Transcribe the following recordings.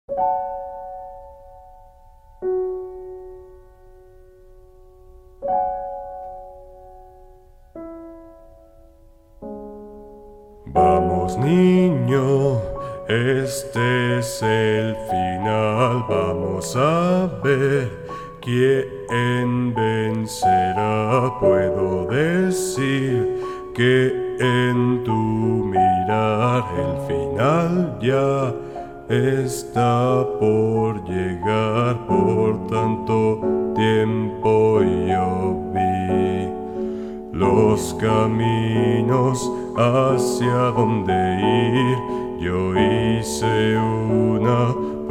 Vamos niño, este es el final. Vamos a ver quién vencerá. Puedo decir que en tu mirar el final ya está por llegar. Por tanto tiempo yo vi los caminos hacia donde ir. Yo hice una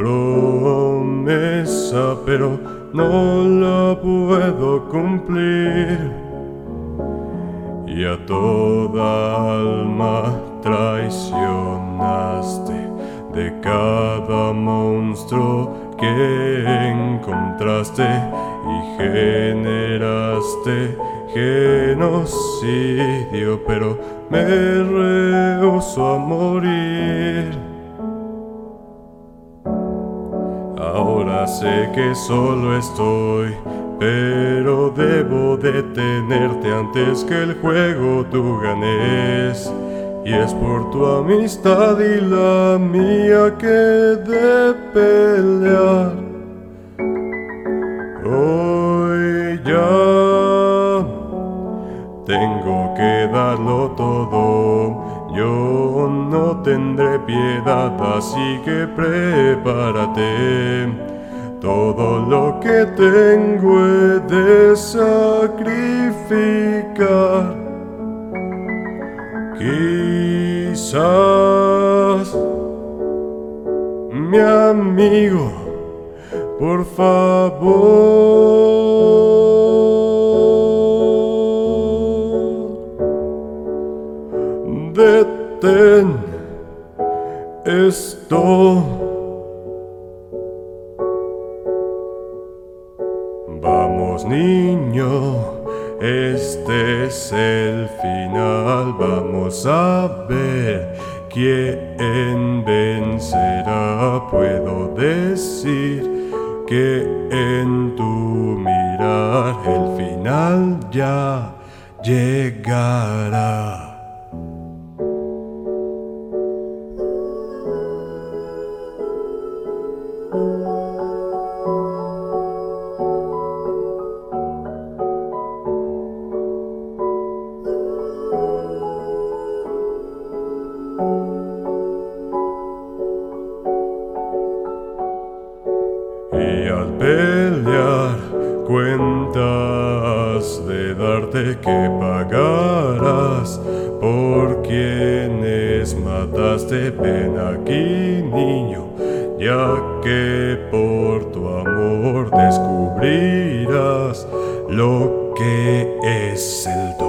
promesa, pero no la puedo cumplir. Y a toda alma traicionaste, de cada monstruo que encontraste, y generaste genocidio, pero me rehúso a morir. Ahora sé que solo estoy, pero debo detenerte antes que el juego tú ganes. Y es por tu amistad y la mía que de pelear. Hoy ya tengo que darlo todo, yo no tendré piedad, así que prepárate. Todo lo que tengo he de sacrificar. Quizás, mi amigo, por favor, detén esto. Vamos niño, este es el final. Vamos a ver quién vencerá. Puedo decir que en tu mirar el final ya llegará. Y al pelear cuentas de darte que pagarás por quienes mataste. Ven aquí niño, ya que por tu amor descubrirás lo que es el dolor.